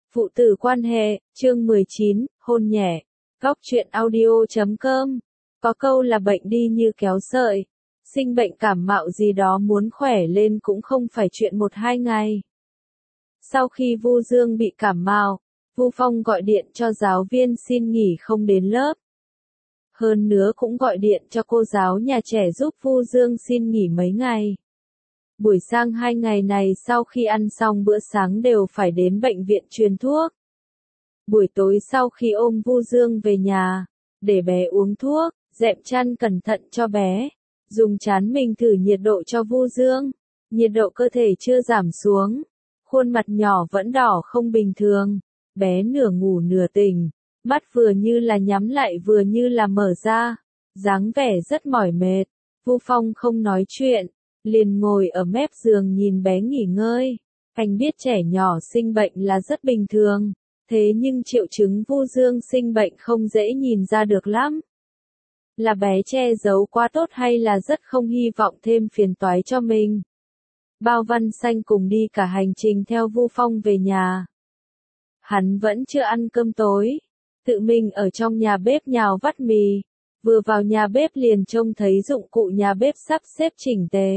Phụ tử quan hệ, chương 19, hôn nhẹ. Góc truyện audio.com. Có câu là bệnh đi như kéo sợi. Sinh bệnh cảm mạo gì đó muốn khỏe lên cũng không phải chuyện 1-2 ngày. Sau khi Vu Dương bị cảm mạo, Vu Phong gọi điện cho giáo viên xin nghỉ không đến lớp. Hơn nữa cũng gọi điện cho cô giáo nhà trẻ giúp Vu Dương xin nghỉ mấy ngày. Buổi sang 2 ngày này sau khi ăn xong bữa sáng đều phải đến bệnh viện truyền thuốc. Buổi tối sau khi ôm Vu Dương về nhà, để bé uống thuốc, dệm chăn cẩn thận cho bé, dùng trán mình thử nhiệt độ cho Vu Dương. Nhiệt độ cơ thể chưa giảm xuống, khuôn mặt nhỏ vẫn đỏ không bình thường, bé nửa ngủ nửa tỉnh, mắt vừa như là nhắm lại vừa như là mở ra, dáng vẻ rất mỏi mệt. Vu Phong không nói chuyện, liền ngồi ở mép giường nhìn bé nghỉ ngơi. Anh biết trẻ nhỏ sinh bệnh là rất bình thường, thế nhưng triệu chứng Vu Dương sinh bệnh không dễ nhìn ra được lắm. Là bé che giấu quá tốt hay là rất không hy vọng thêm phiền toái cho mình? Bao Văn Xanh cùng đi cả hành trình theo Vu Phong về nhà. Hắn vẫn chưa ăn cơm tối, tự mình ở trong nhà bếp nhào vắt mì. Vừa vào nhà bếp liền trông thấy dụng cụ nhà bếp sắp xếp chỉnh tề.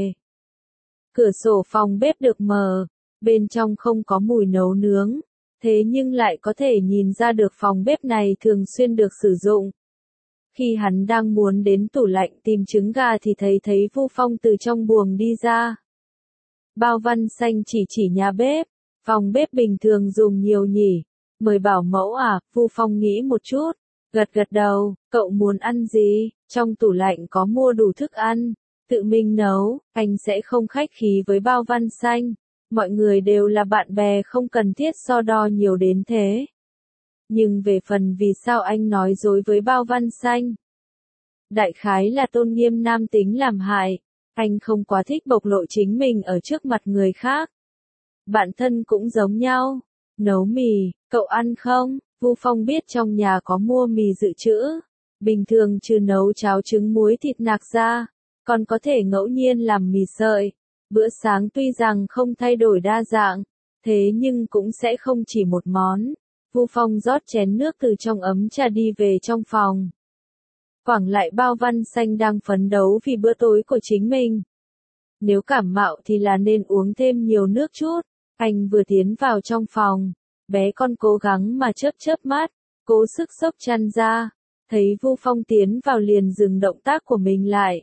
Cửa sổ phòng bếp được mở, bên trong không có mùi nấu nướng, thế nhưng lại có thể nhìn ra được phòng bếp này thường xuyên được sử dụng. Khi hắn đang muốn đến tủ lạnh tìm trứng gà thì thấy Vu Phong từ trong buồng đi ra. Bao Văn Xanh chỉ nhà bếp, phòng bếp bình thường dùng nhiều nhỉ, mời bảo mẫu à? Vu Phong nghĩ một chút, gật đầu, cậu muốn ăn gì? Trong tủ lạnh có mua đủ thức ăn, tự mình nấu, anh sẽ không khách khí với Bao Văn Xanh, mọi người đều là bạn bè không cần thiết so đo nhiều đến thế. Nhưng về phần vì sao anh nói dối với Bao Văn Xanh? Đại khái là tôn nghiêm nam tính làm hại, anh không quá thích bộc lộ chính mình ở trước mặt người khác. Bạn thân cũng giống nhau, nấu mì, cậu ăn không? Vu Phong biết trong nhà có mua mì dự trữ, bình thường trừ nấu cháo trứng muối thịt nạc ra, còn có thể ngẫu nhiên làm mì sợi. Bữa sáng tuy rằng không thay đổi đa dạng, thế nhưng cũng sẽ không chỉ một món. Vu Phong rót chén nước từ trong ấm trà đi về trong phòng. Quảng lại Bao Văn Xanh đang phấn đấu vì bữa tối của chính mình. Nếu cảm mạo thì là nên uống thêm nhiều nước chút. Anh vừa tiến vào trong phòng, bé con cố gắng mà chớp mắt, cố sức xốc chăn ra, thấy Vu Phong tiến vào liền dừng động tác của mình lại.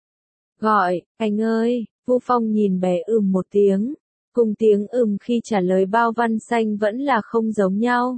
Gọi, anh ơi, Vu Phong nhìn bé một tiếng, cùng tiếng khi trả lời Bao Văn Xanh vẫn là không giống nhau.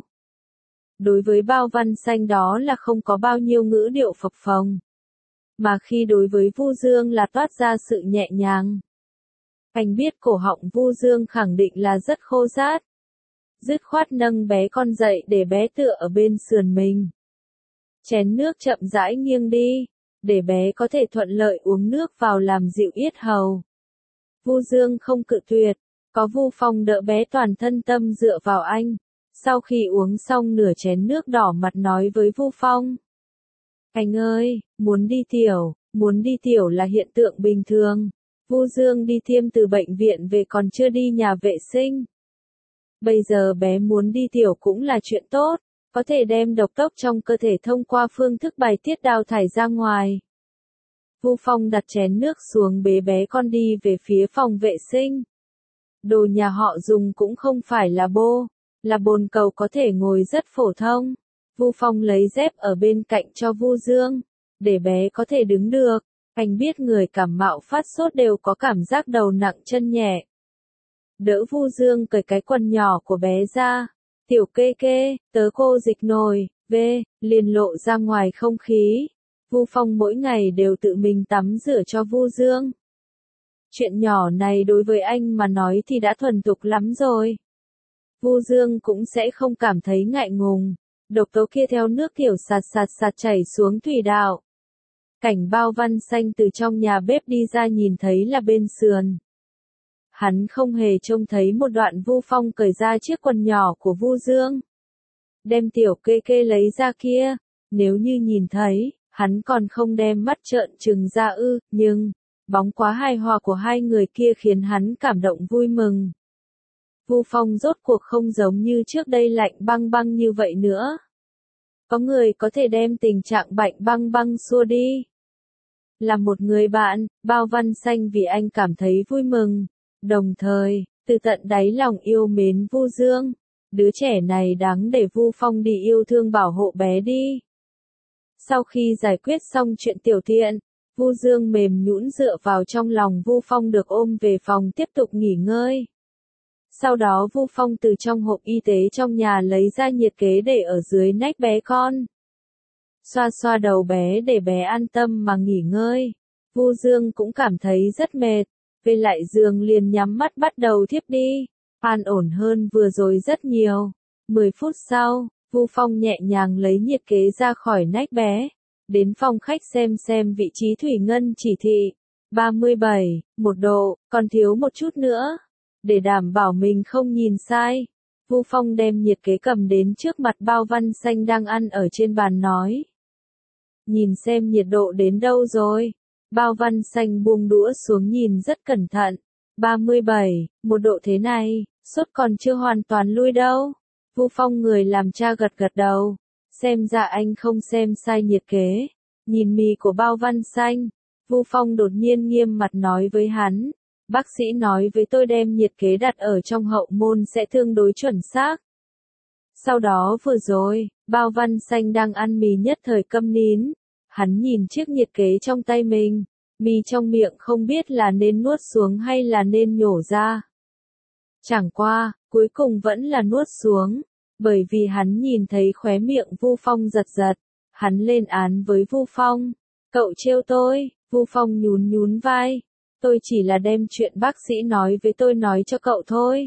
Đối với Bao Văn Xanh đó là không có bao nhiêu ngữ điệu phập phồng, mà khi đối với Vu Dương là toát ra sự nhẹ nhàng. Anh biết cổ họng Vu Dương khẳng định là rất khô rát. Dứt khoát nâng bé con dậy để bé tựa ở bên sườn mình. Chén nước chậm rãi nghiêng đi, để bé có thể thuận lợi uống nước vào làm dịu yết hầu. Vu Dương không cự tuyệt, có Vu Phong đỡ bé toàn thân tâm dựa vào anh. Sau khi uống xong nửa chén nước đỏ mặt nói với Vu Phong. Anh ơi, muốn đi tiểu là hiện tượng bình thường. Vu Dương đi tiêm từ bệnh viện về còn chưa đi nhà vệ sinh. Bây giờ bé muốn đi tiểu cũng là chuyện tốt, có thể đem độc tố trong cơ thể thông qua phương thức bài tiết đào thải ra ngoài. Vu Phong đặt chén nước xuống bế bé con đi về phía phòng vệ sinh. Đồ nhà họ dùng cũng không phải là là bồn cầu có thể ngồi rất phổ thông. Vu Phong lấy dép ở bên cạnh cho Vu Dương, để bé có thể đứng được. Anh biết người cảm mạo phát sốt đều có cảm giác đầu nặng chân nhẹ. Đỡ Vu Dương cởi cái quần nhỏ của bé ra. Tiểu kê, tớ cô dịch nồi, liền lộ ra ngoài không khí. Vu Phong mỗi ngày đều tự mình tắm rửa cho Vu Dương. Chuyện nhỏ này đối với anh mà nói thì đã thuần thục lắm rồi. Vu Dương cũng sẽ không cảm thấy ngại ngùng. Độc tố kia theo nước kiểu sạt chảy xuống thủy đạo. Cảnh Bao Văn Xanh từ trong nhà bếp đi ra nhìn thấy là bên sườn. Hắn không hề trông thấy một đoạn Vu Phong cởi ra chiếc quần nhỏ của Vu Dương. Đem tiểu kê lấy ra kia, nếu như nhìn thấy, hắn còn không đem mắt trợn trừng ra nhưng, bóng quá hài hòa của hai người kia khiến hắn cảm động vui mừng. Vu Phong rốt cuộc không giống như trước đây lạnh băng băng như vậy nữa. Có người có thể đem tình trạng lạnh băng băng xua đi. Là một người bạn, Bao Văn Xanh vì anh cảm thấy vui mừng, đồng thời, từ tận đáy lòng yêu mến Vu Dương. Đứa trẻ này đáng để Vu Phong đi yêu thương bảo hộ bé đi. Sau khi giải quyết xong chuyện tiểu thiện, Vu Dương mềm nhũn dựa vào trong lòng Vu Phong được ôm về phòng tiếp tục nghỉ ngơi. Sau đó Vu Phong từ trong hộp y tế trong nhà lấy ra nhiệt kế để ở dưới nách bé con. Xoa xoa đầu bé để bé an tâm mà nghỉ ngơi. Vu Dương cũng cảm thấy rất mệt, về lại giường liền nhắm mắt bắt đầu thiếp đi. An ổn hơn vừa rồi rất nhiều. 10 phút sau, Vu Phong nhẹ nhàng lấy nhiệt kế ra khỏi nách bé. Đến phòng khách xem vị trí thủy ngân chỉ thị. 37, 1 độ, còn thiếu một chút nữa. Để đảm bảo mình không nhìn sai, Vu Phong đem nhiệt kế cầm đến trước mặt Bao Văn Xanh đang ăn ở trên bàn nói. Nhìn xem nhiệt độ đến đâu rồi. Bao Văn Xanh buông đũa xuống nhìn rất cẩn thận. 37, 1 độ thế này, sốt còn chưa hoàn toàn lui đâu. Vu Phong người làm cha gật gật đầu. Xem ra anh không xem sai nhiệt kế. Nhìn mì của Bao Văn Xanh, Vu Phong đột nhiên nghiêm mặt nói với hắn. Bác sĩ nói với tôi đem nhiệt kế đặt ở trong hậu môn sẽ tương đối chuẩn xác. Sau đó vừa rồi, Bao Văn Xanh đang ăn mì nhất thời câm nín. Hắn nhìn chiếc nhiệt kế trong tay mình, mì trong miệng không biết là nên nuốt xuống hay là nên nhổ ra. Chẳng qua, cuối cùng vẫn là nuốt xuống, bởi vì hắn nhìn thấy khóe miệng Vu Phong giật giật. Hắn lên án với Vu Phong. Cậu trêu tôi, Vu Phong nhún nhún vai. Tôi chỉ là đem chuyện bác sĩ nói với tôi nói cho cậu thôi.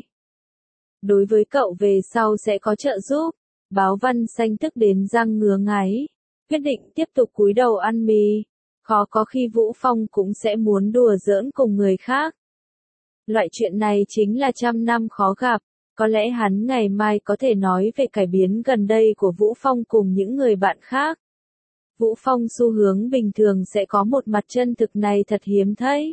Đối với cậu về sau sẽ có trợ giúp. Báo Văn Xanh tức đến răng ngứa ngáy. Quyết định tiếp tục cúi đầu ăn mì. Khó có khi Vũ Phong cũng sẽ muốn đùa giỡn cùng người khác. Loại chuyện này chính là trăm năm khó gặp. Có lẽ hắn ngày mai có thể nói về cải biến gần đây của Vũ Phong cùng những người bạn khác. Vũ Phong xu hướng bình thường sẽ có một mặt chân thực này thật hiếm thấy.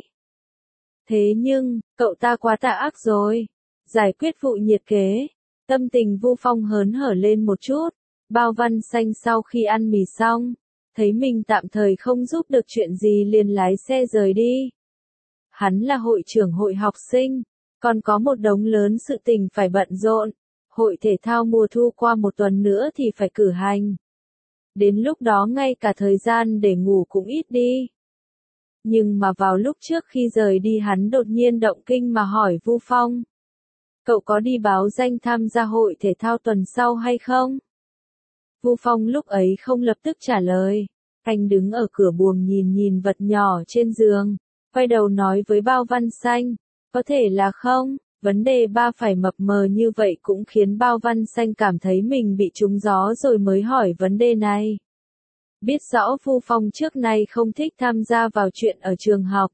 Thế nhưng, cậu ta quá tà ác rồi. Giải quyết vụ nhiệt kế. Tâm tình Vu Phong hớn hở lên một chút. Bao Văn Xanh sau khi ăn mì xong, thấy mình tạm thời không giúp được chuyện gì liền lái xe rời đi. Hắn là hội trưởng hội học sinh, còn có một đống lớn sự tình phải bận rộn. Hội thể thao mùa thu qua một tuần nữa thì phải cử hành. Đến lúc đó ngay cả thời gian để ngủ cũng ít đi. Nhưng mà vào lúc trước khi rời đi hắn đột nhiên động kinh mà hỏi Vu Phong. Cậu có đi báo danh tham gia hội thể thao tuần sau hay không? Vu Phong lúc ấy không lập tức trả lời. Anh đứng ở cửa buồng nhìn vật nhỏ trên giường. Quay đầu nói với Bao Văn Xanh. Có thể là không, vấn đề ba phải mập mờ như vậy cũng khiến Bao Văn Xanh cảm thấy mình bị trúng gió rồi mới hỏi vấn đề này. Biết rõ Vu Phong trước nay không thích tham gia vào chuyện ở trường học.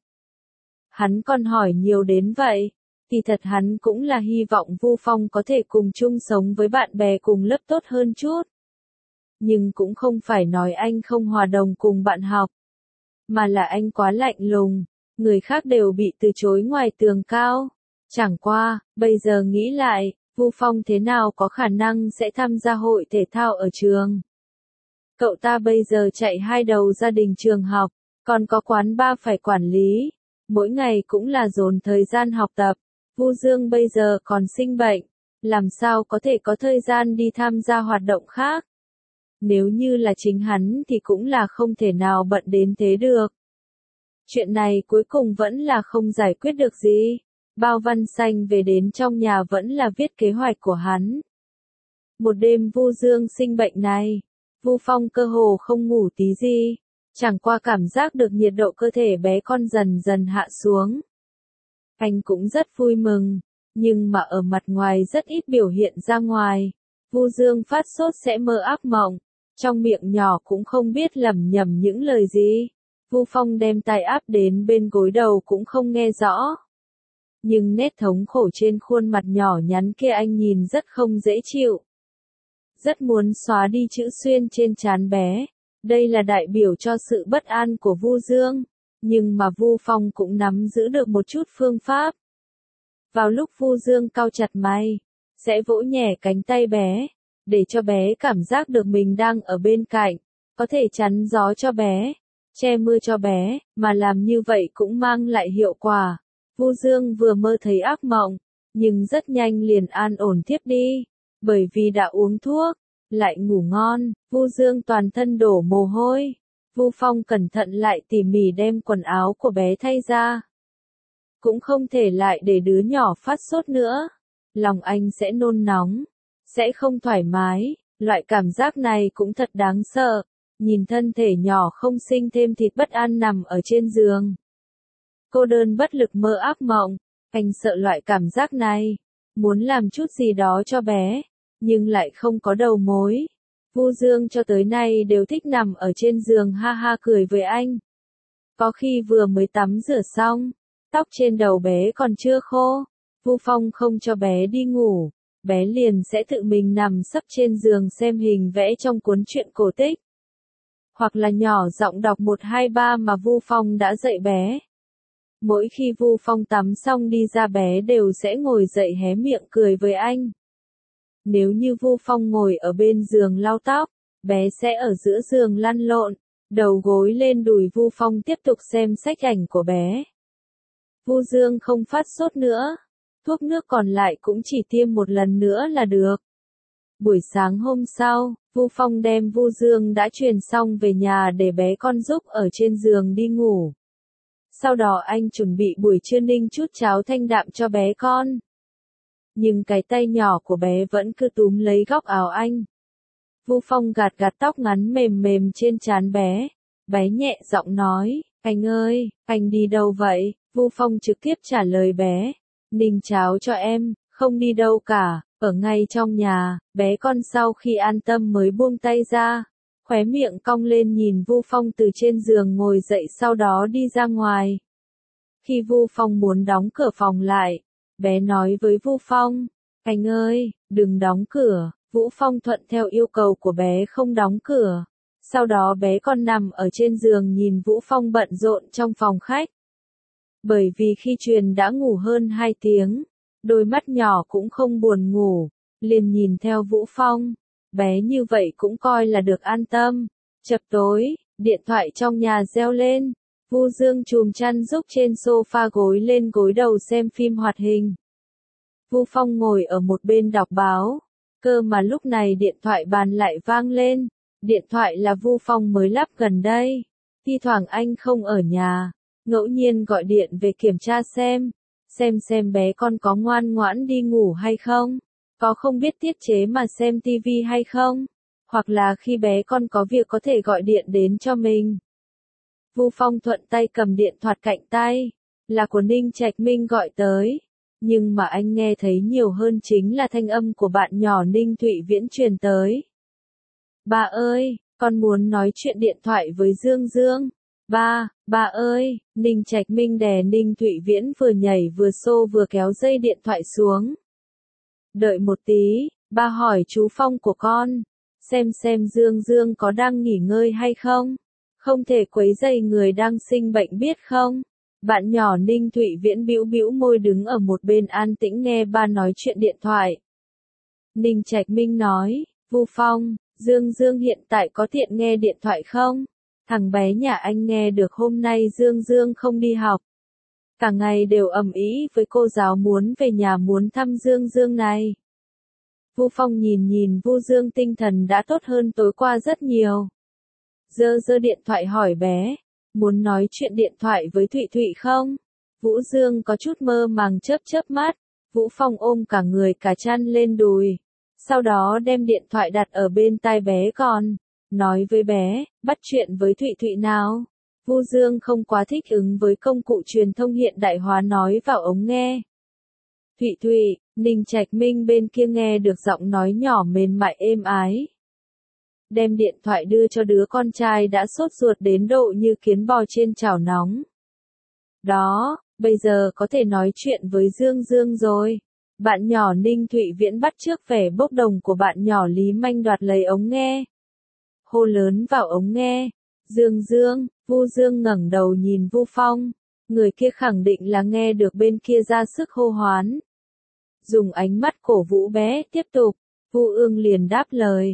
Hắn còn hỏi nhiều đến vậy, thì thật hắn cũng là hy vọng Vu Phong có thể cùng chung sống với bạn bè cùng lớp tốt hơn chút. Nhưng cũng không phải nói anh không hòa đồng cùng bạn học, mà là anh quá lạnh lùng, người khác đều bị từ chối ngoài tường cao. Chẳng qua, bây giờ nghĩ lại, Vu Phong thế nào có khả năng sẽ tham gia hội thể thao ở trường. Cậu ta bây giờ chạy hai đầu gia đình trường học, còn có quán bar phải quản lý. Mỗi ngày cũng là dồn thời gian học tập. Vu Dương bây giờ còn sinh bệnh, làm sao có thể có thời gian đi tham gia hoạt động khác. Nếu như là chính hắn thì cũng là không thể nào bận đến thế được. Chuyện này cuối cùng vẫn là không giải quyết được gì. Bao Văn Xanh về đến trong nhà vẫn là viết kế hoạch của hắn. Một đêm Vu Dương sinh bệnh này, Vu Phong cơ hồ không ngủ tí gì, chẳng qua cảm giác được nhiệt độ cơ thể bé con dần dần hạ xuống. Anh cũng rất vui mừng, nhưng mà ở mặt ngoài rất ít biểu hiện ra ngoài. Vu Dương phát sốt sẽ mơ ác mộng, trong miệng nhỏ cũng không biết lẩm nhẩm những lời gì. Vu Phong đem tai áp đến bên gối đầu cũng không nghe rõ. Nhưng nét thống khổ trên khuôn mặt nhỏ nhắn kia anh nhìn rất không dễ chịu. Rất muốn xóa đi chữ xuyên trên trán bé. Đây là đại biểu cho sự bất an của Vu Dương. Nhưng mà Vu Phong cũng nắm giữ được một chút phương pháp. Vào lúc Vu Dương cau chặt mày, sẽ vỗ nhẹ cánh tay bé, để cho bé cảm giác được mình đang ở bên cạnh, có thể chắn gió cho bé, che mưa cho bé, mà làm như vậy cũng mang lại hiệu quả. Vu Dương vừa mơ thấy ác mộng, nhưng rất nhanh liền an ổn thiếp đi, bởi vì đã uống thuốc, lại ngủ ngon. Vu Dương toàn thân đổ mồ hôi. Vu Phong cẩn thận lại tỉ mỉ đem quần áo của bé thay ra. Cũng không thể lại để đứa nhỏ phát sốt nữa. Lòng anh sẽ nôn nóng, sẽ không thoải mái, loại cảm giác này cũng thật đáng sợ. Nhìn thân thể nhỏ không sinh thêm thịt bất an nằm ở trên giường. Cô đơn bất lực mơ ác mộng, anh sợ loại cảm giác này, muốn làm chút gì đó cho bé, nhưng lại không có đầu mối. Vu Dương cho tới nay đều thích nằm ở trên giường ha ha cười với anh. Có khi vừa mới tắm rửa xong, tóc trên đầu bé còn chưa khô, Vu Phong không cho bé đi ngủ, bé liền sẽ tự mình nằm sấp trên giường xem hình vẽ trong cuốn truyện cổ tích. Hoặc là nhỏ giọng đọc 1 2 3 mà Vu Phong đã dạy bé. Mỗi khi Vu Phong tắm xong đi ra bé đều sẽ ngồi dậy hé miệng cười với anh. Nếu như Vu Phong ngồi ở bên giường lau tóc, bé sẽ ở giữa giường lăn lộn, đầu gối lên đùi Vu Phong tiếp tục xem sách ảnh của bé. Vu Dương không phát sốt nữa, thuốc nước còn lại cũng chỉ tiêm một lần nữa là được. Buổi sáng hôm sau, Vu Phong đem Vu Dương đã truyền xong về nhà để bé con giúp ở trên giường đi ngủ. Sau đó anh chuẩn bị buổi trưa ninh chút cháo thanh đạm cho bé con. Nhưng cái tay nhỏ của bé vẫn cứ túm lấy góc áo anh. Vu Phong gạt gạt tóc ngắn mềm mềm trên trán bé. Bé nhẹ giọng nói, anh ơi, anh đi đâu vậy? Vu Phong trực tiếp trả lời bé, ninh cháo cho em, không đi đâu cả, ở ngay trong nhà. Bé con sau khi an tâm mới buông tay ra, khóe miệng cong lên nhìn Vu Phong từ trên giường ngồi dậy sau đó đi ra ngoài. Khi Vu Phong muốn đóng cửa phòng lại, bé nói với Vu Phong, anh ơi, đừng đóng cửa. Vũ Phong thuận theo yêu cầu của bé không đóng cửa. Sau đó bé con nằm ở trên giường nhìn Vũ Phong bận rộn trong phòng khách. Bởi vì khi Truyền đã ngủ hơn 2 tiếng, đôi mắt nhỏ cũng không buồn ngủ, liền nhìn theo Vũ Phong. Bé như vậy cũng coi là được an tâm. Chập tối, điện thoại trong nhà reo lên. Vu Dương chùm chăn giúp trên sofa gối lên gối đầu xem phim hoạt hình. Vu Phong ngồi ở một bên đọc báo. Cơ mà lúc này điện thoại bàn lại vang lên. Điện thoại là Vu Phong mới lắp gần đây. Thi thoảng anh không ở nhà, ngẫu nhiên gọi điện về kiểm tra xem bé con có ngoan ngoãn đi ngủ hay không, có không biết tiết chế mà xem tivi hay không, hoặc là khi bé con có việc có thể gọi điện đến cho mình. Vu Phong thuận tay cầm điện thoại cạnh tay, là của Ninh Trạch Minh gọi tới. Nhưng mà anh nghe thấy nhiều hơn chính là thanh âm của bạn nhỏ Ninh Thụy Viễn truyền tới. Ba ơi, con muốn nói chuyện điện thoại với Dương Dương. Ba ơi, Ninh Trạch Minh đè Ninh Thụy Viễn vừa nhảy vừa xô vừa kéo dây điện thoại xuống. Đợi một tí, ba hỏi chú Phong của con, xem Dương Dương có đang nghỉ ngơi hay không? Không thể quấy rầy người đang sinh bệnh biết không? Bạn nhỏ Ninh Thụy Viễn bĩu bĩu môi đứng ở một bên an tĩnh nghe ba nói chuyện điện thoại. Ninh Trạch Minh nói, Vu Phong, Dương Dương hiện tại có tiện nghe điện thoại không? Thằng bé nhà anh nghe được hôm nay Dương Dương không đi học. Cả ngày đều ầm ĩ với cô giáo muốn về nhà muốn thăm Dương Dương này. Vu Phong nhìn Vu Dương tinh thần đã tốt hơn tối qua rất nhiều. Giơ điện thoại hỏi bé, muốn nói chuyện điện thoại với Thụy Thụy không? Vũ Dương có chút mơ màng chớp mắt. Vũ Phong ôm cả người cả chăn lên đùi. Sau đó đem điện thoại đặt ở bên tai bé con. Nói với bé, bắt chuyện với Thụy Thụy nào. Vu Dương không quá thích ứng với công cụ truyền thông hiện đại hóa nói vào ống nghe. Thụy Thụy, Ninh Trạch Minh bên kia nghe được giọng nói nhỏ mềm mại êm ái. Đem điện thoại đưa cho đứa con trai đã sốt ruột đến độ như kiến bò trên chảo nóng. Đó, bây giờ có thể nói chuyện với Dương Dương rồi. Bạn nhỏ Ninh Thụy Viễn bắt chước vẻ bốc đồng của bạn nhỏ Lý Manh đoạt lấy ống nghe. Hô lớn vào ống nghe. Dương Dương, Vu Dương ngẩng đầu nhìn Vu Phong. Người kia khẳng định là nghe được bên kia ra sức hô hoán. Dùng ánh mắt cổ vũ bé tiếp tục, Vu Ương liền đáp lời.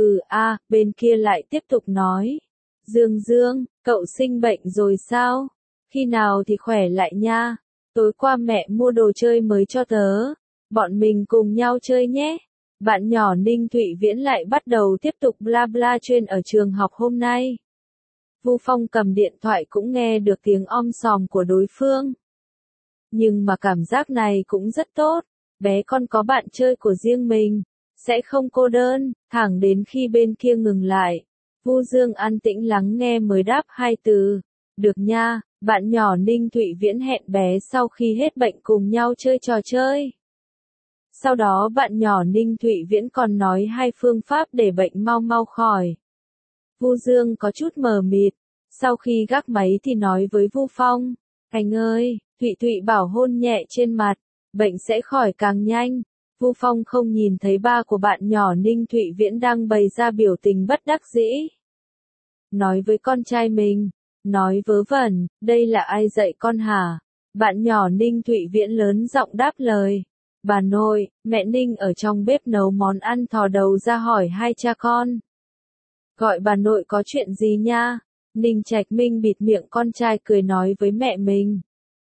Bên kia lại tiếp tục nói. Dương Dương, cậu sinh bệnh rồi sao? Khi nào thì khỏe lại nha? Tối qua mẹ mua đồ chơi mới cho tớ. Bọn mình cùng nhau chơi nhé. Bạn nhỏ Ninh Thụy Viễn lại bắt đầu tiếp tục bla bla chuyện ở trường học hôm nay. Vu Phong cầm điện thoại cũng nghe được tiếng om sòm của đối phương. Nhưng mà cảm giác này cũng rất tốt. Bé con có bạn chơi của riêng mình. Sẽ không cô đơn, thẳng đến khi bên kia ngừng lại. Vu Dương an tĩnh lắng nghe mới đáp hai từ. Được nha, bạn nhỏ Ninh Thụy Viễn hẹn bé sau khi hết bệnh cùng nhau chơi trò chơi. Sau đó bạn nhỏ Ninh Thụy Viễn còn nói hai phương pháp để bệnh mau mau khỏi. Vu Dương có chút mờ mịt. Sau khi gác máy thì nói với Vu Phong. Anh ơi, Thụy Thụy bảo hôn nhẹ trên mặt. Bệnh sẽ khỏi càng nhanh. Vu Phong không nhìn thấy ba của bạn nhỏ Ninh Thụy Viễn đang bày ra biểu tình bất đắc dĩ. Nói với con trai mình. Nói vớ vẩn, đây là ai dạy con hả? Bạn nhỏ Ninh Thụy Viễn lớn giọng đáp lời. Bà nội, mẹ Ninh ở trong bếp nấu món ăn thò đầu ra hỏi hai cha con. Gọi bà nội có chuyện gì nha? Ninh Trạch Minh bịt miệng con trai cười nói với mẹ mình.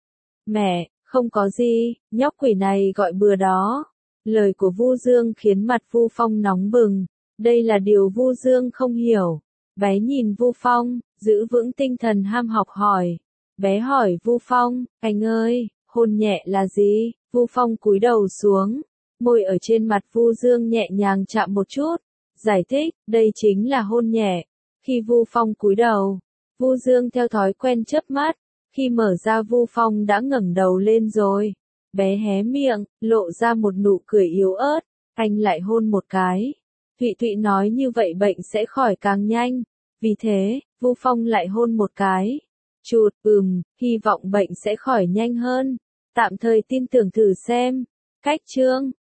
Mẹ, không có gì, nhóc quỷ này gọi bừa đó. Lời của Vu Dương khiến mặt Vu Phong nóng bừng. Đây là điều Vu Dương không hiểu. Bé nhìn Vu Phong, giữ vững tinh thần ham học hỏi. Bé hỏi Vu Phong, anh ơi, hôn nhẹ là gì? Vu Phong cúi đầu xuống, môi ở trên mặt Vu Dương nhẹ nhàng chạm một chút. Giải thích, đây chính là hôn nhẹ. Khi Vu Phong cúi đầu, Vu Dương theo thói quen chớp mắt. Khi mở ra Vu Phong đã ngẩng đầu lên rồi. Bé hé miệng, lộ ra một nụ cười yếu ớt. Anh lại hôn một cái. Thụy Thụy nói như vậy bệnh sẽ khỏi càng nhanh. Vì thế, Vu Phong lại hôn một cái. Chụt, hy vọng bệnh sẽ khỏi nhanh hơn. Tạm thời tin tưởng thử xem. Cách chương